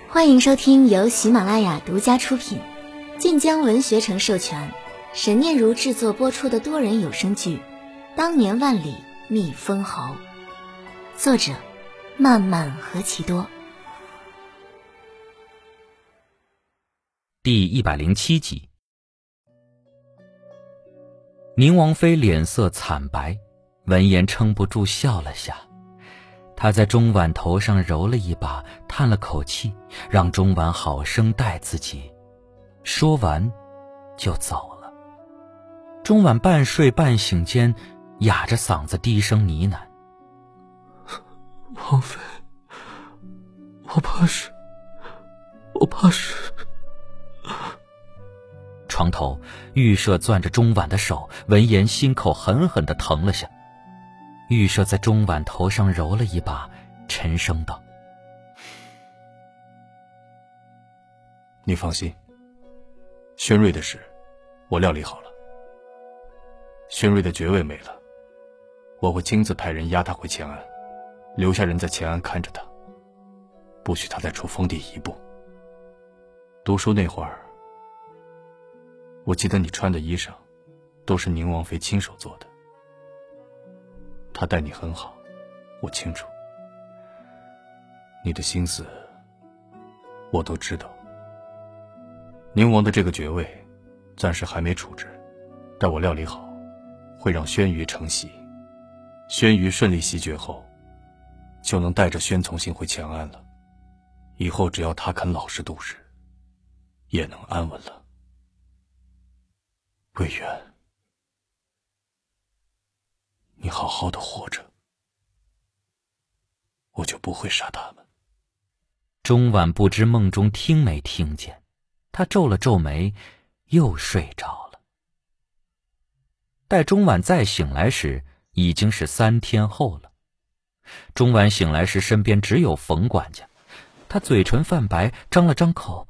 欢迎收听由喜马拉雅独家出品、晋江文学城授权、沈念如制作播出的多人有声剧《当年万里觅封侯》，作者漫漫何其多。 第107集。宁王妃脸色惨白，闻言撑不住笑了下。她在钟婉头上揉了一把，叹了口气，让钟婉好生待自己，说完就走了。钟婉半睡半醒间，哑着嗓子低声呢喃： 王妃，我怕是。 床头，玉舍攥着钟婉的手，闻言心口狠狠地疼了下。玉舍在钟婉头上揉了一把，沉声道： 你放心，宣瑞的事我料理好了。宣瑞的爵位没了，我会亲自派人押他回乾安，留下人在乾安看着他，不许他再出封地一步。读书那会儿，我记得你穿的衣裳都是宁王妃亲手做的，她待你很好，我清楚。你的心思我都知道。宁王的这个爵位暂时还没处置，待我料理好，会让宣瑜承袭。宣瑜顺利袭爵后，就能带着宣从信回乾安了。以后只要他肯老实度日，也能安稳了。魏源，你好好的活着，我就不会杀他们。 钟婉不知梦中听没听见，她皱了皱眉，又睡着了。待钟婉再醒来时，已经是3天后了。钟婉醒来时，身边只有冯管家，他嘴唇泛白，张了张口。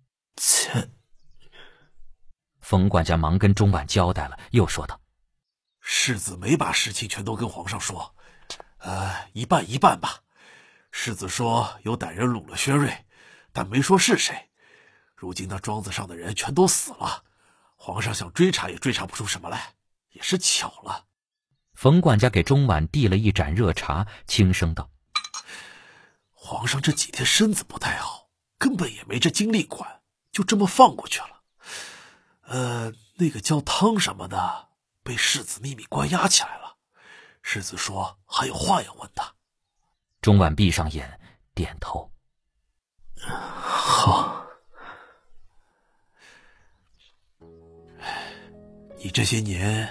冯管家忙跟钟婉交代了，又说道： 世子没把事情全都跟皇上说，一半一半吧。世子说有歹人掳了宣瑞，但没说是谁。如今那庄子上的人全都死了，皇上想追查也追查不出什么来，也是巧了。 冯管家给钟婉递了一盏热茶，轻声道： 皇上这几天身子不太好，根本也没这精力管，就这么放过去了。那个叫汤什么的被世子秘密关押起来了，世子说还有话要问他。 钟婉闭上眼，点头。 好。 你这些年，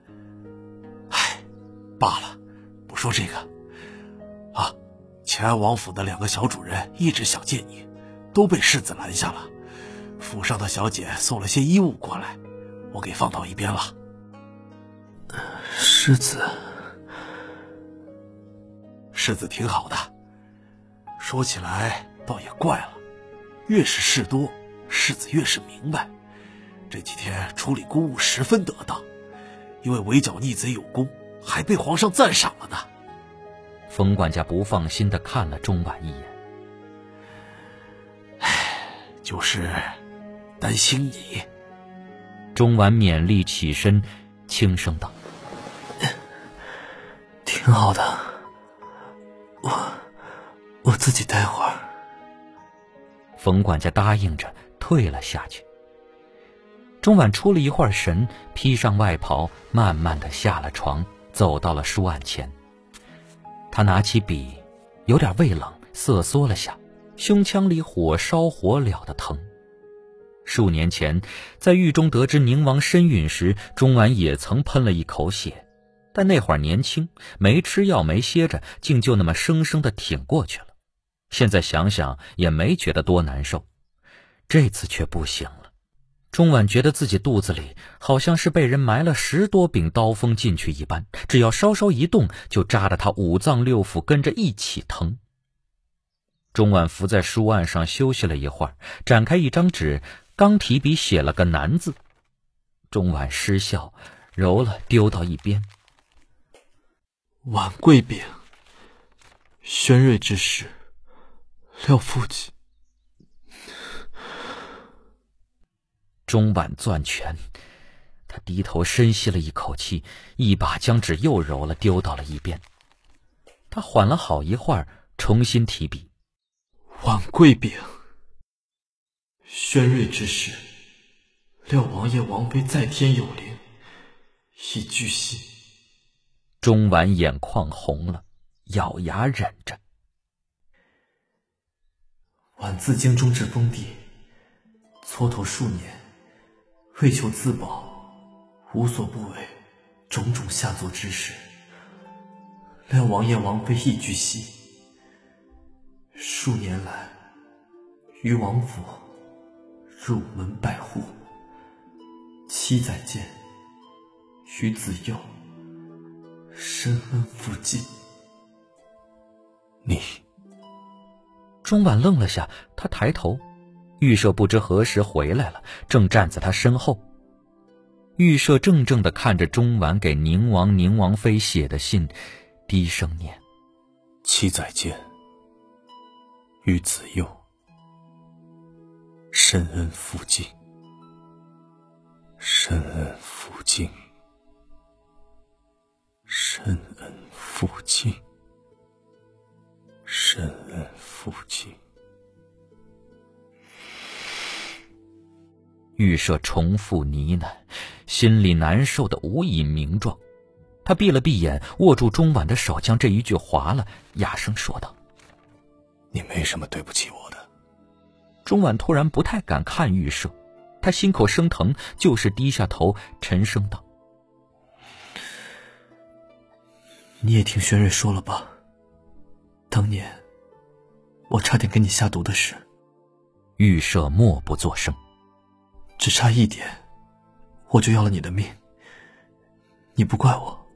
罢了，不说这个。乾安王府的2个小主人一直想见你，都被世子拦下了。府上的小姐送了些衣物过来，我给放到一边了。 世子挺好的，说起来倒也怪了，越是事多，世子越是明白。这几天处理公务十分得当，因为围剿逆贼有功，还被皇上赞赏了呢。 冯管家不放心地看了钟婉一眼。 就是担心你。 钟婉勉力起身，轻声道： 挺好的，我自己待会儿。 冯管家答应着退了下去。钟婉出了一会儿神，披上外袍，慢慢地下了床，走到了书案前。他拿起笔，有点畏冷，瑟缩了下，胸腔里火烧火燎的疼。数年前，在狱中得知宁王身陨时，钟婉也曾喷了一口血，但那会儿年轻，没吃药没歇着，竟就那么生生地挺过去了。现在想想也没觉得多难受，这次却不行了。钟婉觉得自己肚子里好像是被人埋了10多柄刀锋进去一般，只要稍稍一动，就扎得她5脏6腑跟着一起疼。钟婉伏在书案上休息了一会儿，展开一张纸，刚提笔写了个难字。钟婉失笑，揉了丢到一边。 婉贵禀，宣瑞之事，廖父亲钟婉攥拳，他低头深吸了一口气，一把将纸又揉了，丢到了一边。他缓了好一会儿，重新提笔。 婉贵禀，宣瑞之时，廖王爷王妃在天有灵，已据悉。 钟婉眼眶红了，咬牙忍着。 婉自京中至封地，蹉跎数年，为求自保，无所不为，种种下作之事。廖王爷王妃亦据悉。数年来，于王府入门百户，七载间，于子幼深恩负尽。 你。 钟婉愣了下，他抬头，玉舍不知何时回来了，正站在他身后。玉舍怔怔地看着钟婉给宁王、宁王妃写的信，低声念： 七载间，于子幼深恩负尽，深恩负尽，深恩负尽，深恩负尽。 玉舍重复呢喃，心里难受的无以名状。他闭了闭眼，握住钟婉的手，将这一句划了，哑声说道： 你没什么对不起我的。 钟婉突然不太敢看玉舍，他心口生疼，就是低下头，沉声道： 你也听宣瑞说了吧，当年我差点给你下毒的事。 玉舍默不作声。 只差一点，我就要了你的命。你不怪我。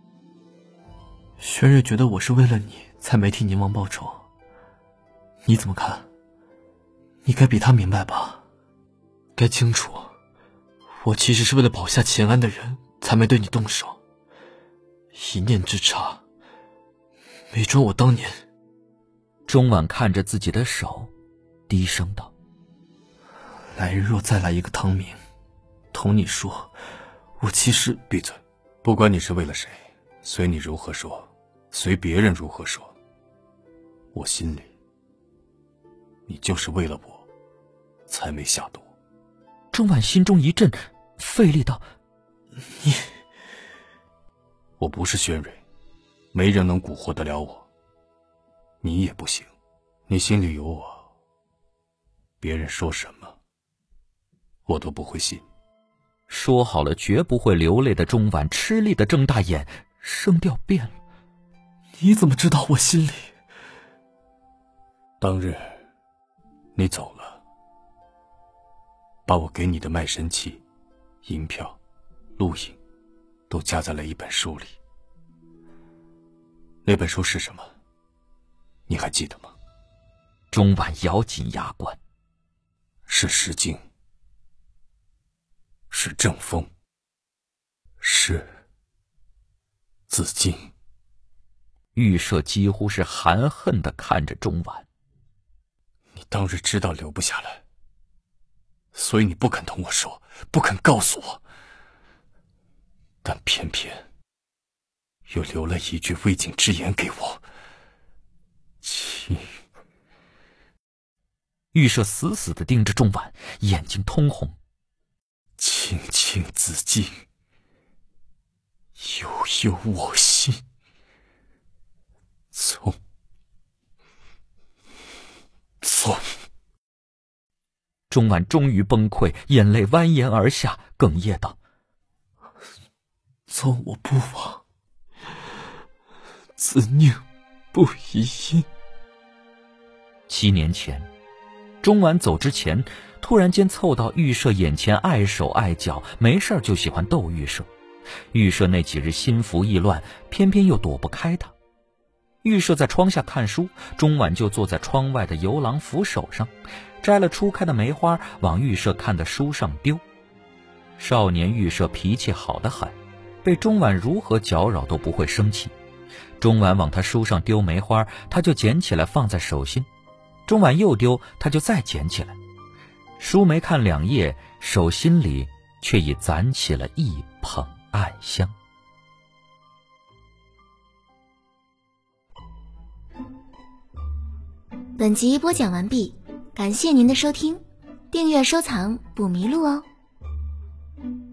宣瑞觉得我是为了你才没替宁王报仇，你怎么看？你该比他明白吧？该清楚，我其实是为了保下乾安的人才没对你动手，一念之差，没准我当年…… 钟婉看着自己的手，低声道： 来日若再来一个汤明，同你说，我其实…… 闭嘴！不管你是为了谁，随你如何说，随别人如何说，我心里，你就是为了我，才没下毒。 钟婉心中一震，费力道： 你…… 我不是宣瑞，没人能蛊惑得了我，你也不行。你心里有我，别人说什么我都不会信。 说好了绝不会流泪的钟婉吃力地睁大眼，声调变了： 你怎么知道我心里？ 当日你走了，把我给你的卖身契、银票、录影都夹在了一本书里。那本书是什么？你还记得吗？ 钟婉咬紧牙关： 是《诗经》，是正风，是自尽。 玉舍几乎是含恨地看着钟婉： 你当日知道留不下来，所以你不肯同我说，不肯告诉我，但偏偏又留了一句未竟之言给我。 玉舍死死地盯着钟婉，眼睛通红： 青青子衿，悠悠我心。从钟婉终于崩溃，眼泪蜿蜒而下，哽咽道： 从我不往，子宁不疑因。 7年前，钟婉走之前，突然间凑到玉舍眼前，碍手碍脚，没事就喜欢逗玉舍。玉舍那几日心浮意乱，偏偏又躲不开他。玉舍在窗下看书，钟婉就坐在窗外的游廊扶手上，摘了初开的梅花往玉舍看的书上丢。少年玉舍脾气好得很，被钟婉如何搅扰都不会生气。钟婉往他书上丢梅花，他就捡起来放在手心。钟婉又丢，他就再捡起来。 书没看2页，手心里却已攒起了一捧暗香。 本集播讲完毕，感谢您的收听，订阅收藏不迷路哦。